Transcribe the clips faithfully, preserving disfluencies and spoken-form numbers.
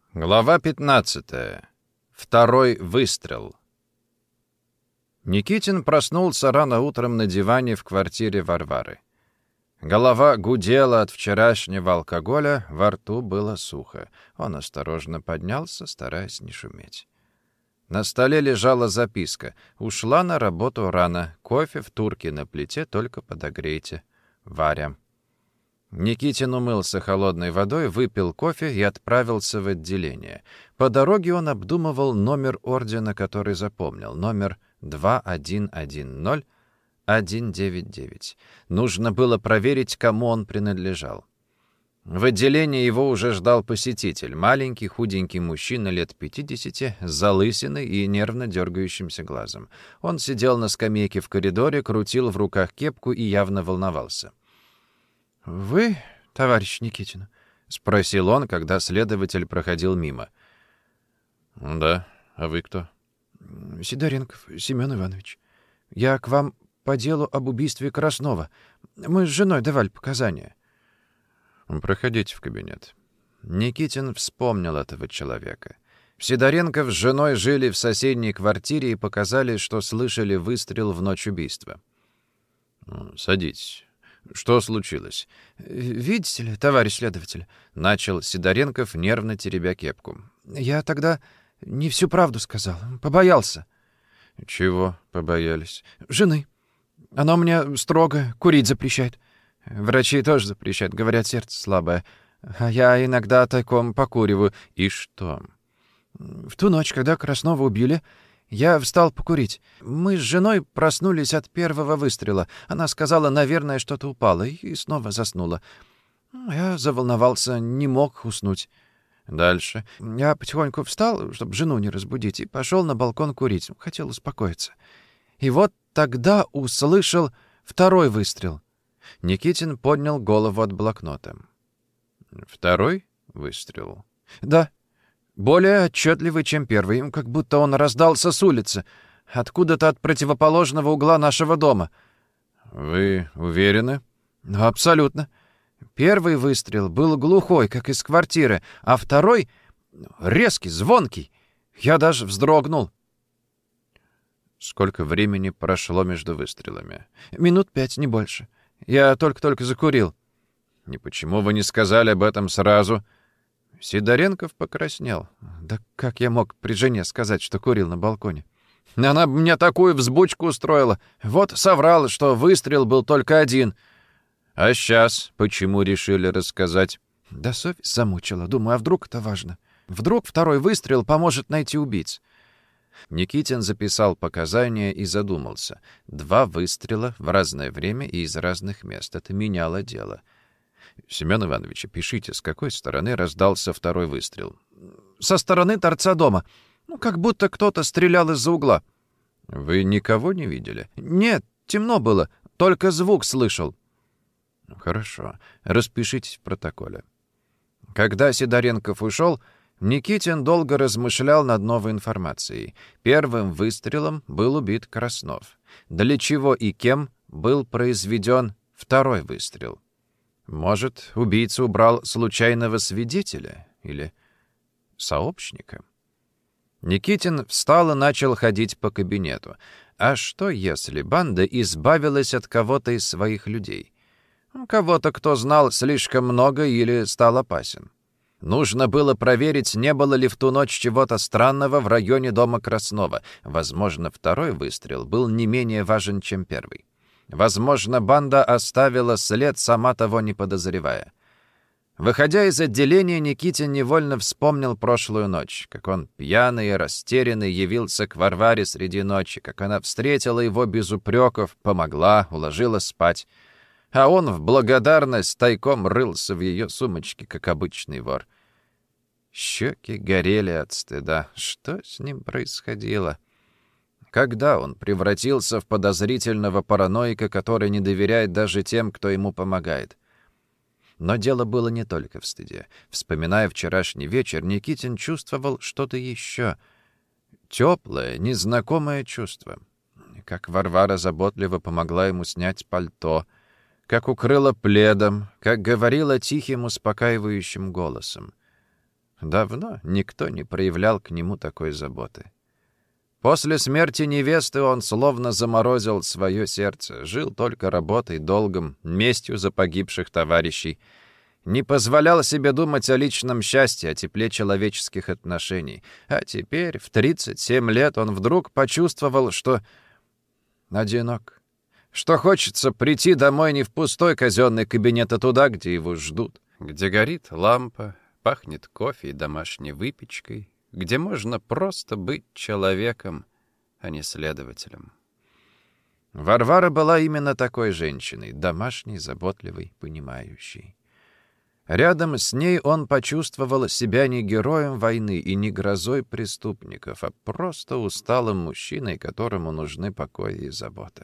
Глава пятнадцатая. Второй выстрел. Никитин проснулся рано утром на диване в квартире Варвары. Голова гудела от вчерашнего алкоголя, во рту было сухо. Он осторожно поднялся, стараясь не шуметь. На столе лежала записка. «Ушла на работу рано. Кофе в турке на плите, только подогрейте. Варя». Никитин умылся холодной водой, выпил кофе и отправился в отделение. По дороге он обдумывал номер ордена, который запомнил. Номер два один один ноль один девять девять. Нужно было проверить, кому он принадлежал. В отделении его уже ждал посетитель. Маленький, худенький мужчина лет пятидесяти, с залысиной и нервно дергающимся глазом. Он сидел на скамейке в коридоре, крутил в руках кепку и явно волновался. «Вы, товарищ Никитин?» — спросил он, когда следователь проходил мимо. «Да. А вы кто?» «Сидоренков Семен Иванович. Я к вам по делу об убийстве Краснова. Мы с женой давали показания». «Проходите в кабинет». Никитин вспомнил этого человека. Сидоренков с женой жили в соседней квартире и показали, что слышали выстрел в ночь убийства. «Садитесь. Что случилось?» «Видите ли, товарищ следователь», — начал Сидоренков, нервно теребя кепку. «Я тогда не всю правду сказал. Побоялся». «Чего побоялись?» «Жены. Она мне строго курить запрещает. Врачи тоже запрещают, говорят, сердце слабое. А я иногда тайком покуриваю». «И что?» «В ту ночь, когда Краснова убили, я встал покурить. Мы с женой проснулись от первого выстрела. Она сказала, наверное, что-то упало, и снова заснула. Я заволновался, не мог уснуть. Дальше? Я потихоньку встал, чтобы жену не разбудить, и пошел на балкон курить. Хотел успокоиться. И вот тогда услышал второй выстрел». Никитин поднял голову от блокнота. «Второй выстрел?» «Да. Более отчетливый, чем первый, как будто он раздался с улицы, откуда-то от противоположного угла нашего дома». «Вы уверены?» «Абсолютно. Первый выстрел был глухой, как из квартиры, а второй — резкий, звонкий. Я даже вздрогнул». «Сколько времени прошло между выстрелами?» «Минут пять, не больше. Я только-только закурил». «И почему вы не сказали об этом сразу?» Сидоренков покраснел. «Да как я мог при жене сказать, что курил на балконе? Она мне такую взбучку устроила. Вот соврала, что выстрел был только один». «А сейчас почему решили рассказать?» «Да совесть замучила. Думаю, а вдруг это важно? Вдруг второй выстрел поможет найти убийц?» Никитин записал показания и задумался. Два выстрела в разное время и из разных мест. Это меняло дело. «Семен Иванович, пишите, с какой стороны раздался второй выстрел?» «Со стороны торца дома. Ну, как будто кто-то стрелял из-за угла». «Вы никого не видели?» «Нет, темно было. Только звук слышал». «Хорошо. Распишитесь в протоколе». Когда Сидоренков ушел, Никитин долго размышлял над новой информацией. Первым выстрелом был убит Краснов. Для чего и кем был произведен второй выстрел? Может, убийца убрал случайного свидетеля или сообщника? Никитин встал и начал ходить по кабинету. А что, если банда избавилась от кого-то из своих людей? Кого-то, кто знал слишком много или стал опасен. Нужно было проверить, не было ли в ту ночь чего-то странного в районе дома Краснова. Возможно, второй выстрел был не менее важен, чем первый. Возможно, банда оставила след, сама того не подозревая. Выходя из отделения, Никитин невольно вспомнил прошлую ночь, как он пьяный и растерянный явился к Варваре среди ночи, как она встретила его без упреков, помогла, уложила спать. А он в благодарность тайком рылся в ее сумочке, как обычный вор. Щеки горели от стыда. Что с ним происходило? Когда он превратился в подозрительного параноика, который не доверяет даже тем, кто ему помогает? Но дело было не только в стыде. Вспоминая вчерашний вечер, Никитин чувствовал что-то еще. Теплое, незнакомое чувство. Как Варвара заботливо помогла ему снять пальто, как укрыла пледом, как говорила тихим, успокаивающим голосом. Давно никто не проявлял к нему такой заботы. После смерти невесты он словно заморозил свое сердце, жил только работой, долгом, местью за погибших товарищей, не позволял себе думать о личном счастье, о тепле человеческих отношений. А теперь, в тридцать семь лет, он вдруг почувствовал, что одинок, что хочется прийти домой не в пустой казенный кабинет, а туда, где его ждут, где горит лампа, пахнет кофе и домашней выпечкой, где можно просто быть человеком, а не следователем. Варвара была именно такой женщиной, домашней, заботливой, понимающей. Рядом с ней он почувствовал себя не героем войны и не грозой преступников, а просто усталым мужчиной, которому нужны покой и забота.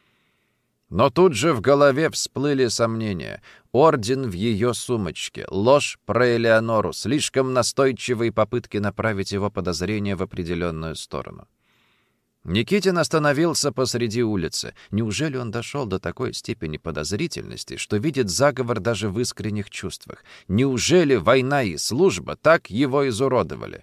Но тут же в голове всплыли сомнения. Орден в ее сумочке, ложь про Элеонору, слишком настойчивые попытки направить его подозрения в определенную сторону. Никитин остановился посреди улицы. Неужели он дошел до такой степени подозрительности, что видит заговор даже в искренних чувствах? Неужели война и служба так его изуродовали?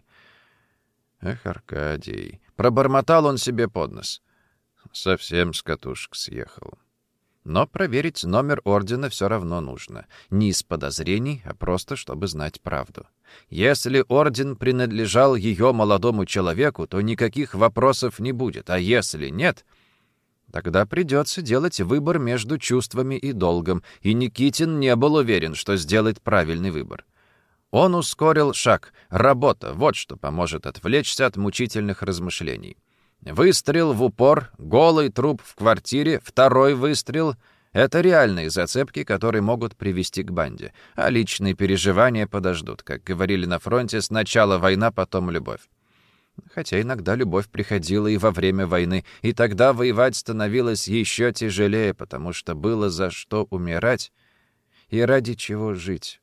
Эх, Аркадий, пробормотал он себе под нос. Совсем с катушек съехал. Но проверить номер ордена все равно нужно. Не из подозрений, а просто чтобы знать правду. Если орден принадлежал ее молодому человеку, то никаких вопросов не будет. А если нет, тогда придется делать выбор между чувствами и долгом. И Никитин не был уверен, что сделает правильный выбор. Он ускорил шаг. Работа — вот что поможет отвлечься от мучительных размышлений. Выстрел в упор, голый труп в квартире, второй выстрел — это реальные зацепки, которые могут привести к банде. А личные переживания подождут. Как говорили на фронте, сначала война, потом любовь. Хотя иногда любовь приходила и во время войны, и тогда воевать становилось еще тяжелее, потому что было за что умирать и ради чего жить.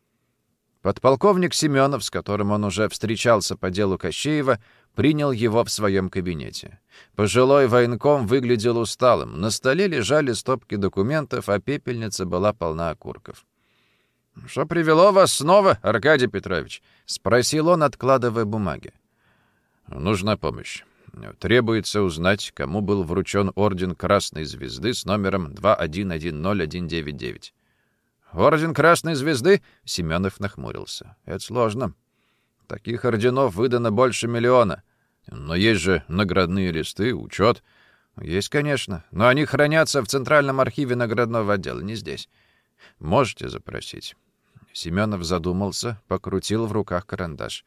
Подполковник Семенов, с которым он уже встречался по делу Кощеева, принял его в своем кабинете. Пожилой военком выглядел усталым. На столе лежали стопки документов, а пепельница была полна окурков. «Что привело вас снова, Аркадий Петрович?» — спросил он, откладывая бумаги. «Нужна помощь. Требуется узнать, кому был вручен орден Красной Звезды с номером два один один ноль один девять девять». «Орден Красной Звезды?» — Семенов нахмурился. «Это сложно. Таких орденов выдано больше миллиона. Но есть же наградные листы, учет». «Есть, конечно, но они хранятся в Центральном архиве наградного отдела, не здесь. Можете запросить». Семенов задумался, покрутил в руках карандаш.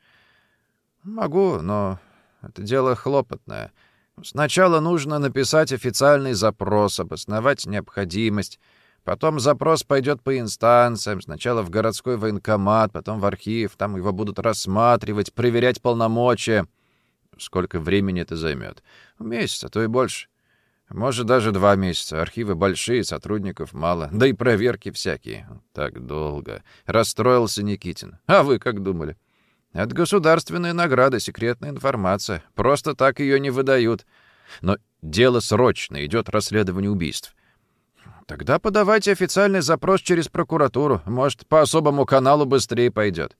«Могу, но это дело хлопотное. Сначала нужно написать официальный запрос, обосновать необходимость. Потом запрос пойдет по инстанциям. Сначала в городской военкомат, потом в архив. Там его будут рассматривать, проверять полномочия. Сколько времени это займет? Месяц, а то и больше. Может, даже два месяца. Архивы большие, сотрудников мало. Да и проверки всякие. Так долго. Расстроился Никитин. А вы как думали? Это государственная награда, секретная информация. Просто так ее не выдают. Но дело срочное, идет расследование убийств. Тогда подавайте официальный запрос через прокуратуру. Может, по особому каналу быстрее пойдет».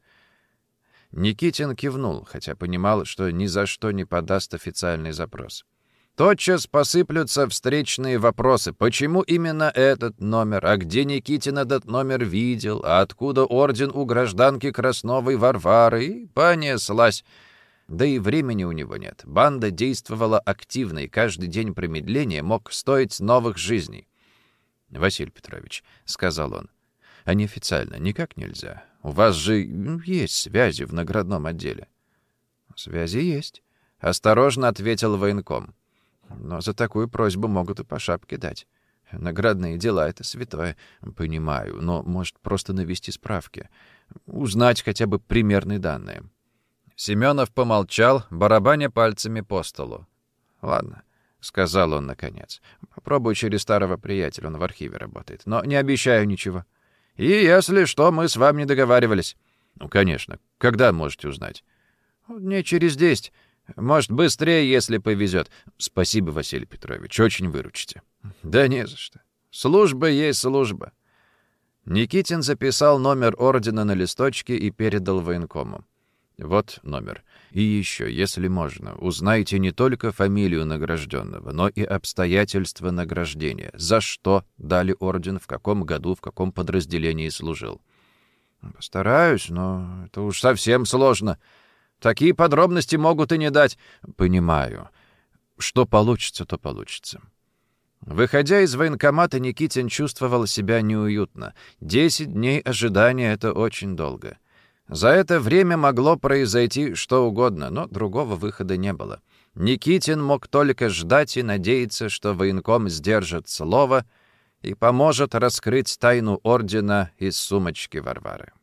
Никитин кивнул, хотя понимал, что ни за что не подаст официальный запрос. Тотчас посыплются встречные вопросы. Почему именно этот номер? А где Никитин этот номер видел? А откуда орден у гражданки Красновой Варвары? И понеслась. Да и времени у него нет. Банда действовала активно, и каждый день промедления мог стоить новых жизней. «Василий Петрович», — сказал он, — «а неофициально никак нельзя. У вас же есть связи в наградном отделе». «Связи есть», — осторожно ответил военком. «Но за такую просьбу могут и по шапке дать. Наградные дела — это святое. Понимаю, но, может, просто навести справки. Узнать хотя бы примерные данные». Семенов помолчал, барабаня пальцами по столу. «Ладно», — сказал он наконец. «Попробую через старого приятеля, он в архиве работает. Но не обещаю ничего. И если что, мы с вами не договаривались». «Ну, конечно. Когда можете узнать?» «Дней через десять. Может, быстрее, если повезет». «Спасибо, Василий Петрович, очень выручите». «Да не за что. Служба есть служба». Никитин записал номер ордена на листочке и передал военкому. Вот номер. И еще, если можно, узнайте не только фамилию награжденного, но и обстоятельства награждения. За что дали орден, в каком году, в каком подразделении служил. Постараюсь, но это уж совсем сложно. Такие подробности могут и не дать. Понимаю. Что получится, то получится. Выходя из военкомата, Никитин чувствовал себя неуютно. Десять дней ожидания — это очень долго. За это время могло произойти что угодно, но другого выхода не было. Никитин мог только ждать и надеяться, что военком сдержит слово и поможет раскрыть тайну ордена из сумочки Варвары.